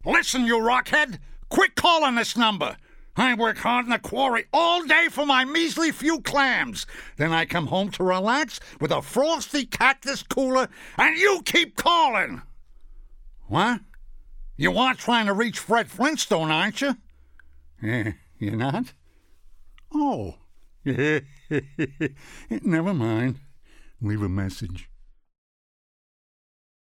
Listen, you rockhead. Quit calling this number. I work hard in the quarry all day for my measly few clams. Then I come home to relax with a frosty cactus cooler, and you keep calling. What? You are trying to reach Fred Flintstone, aren't you? You're not? Oh. Never mind. Leave a message.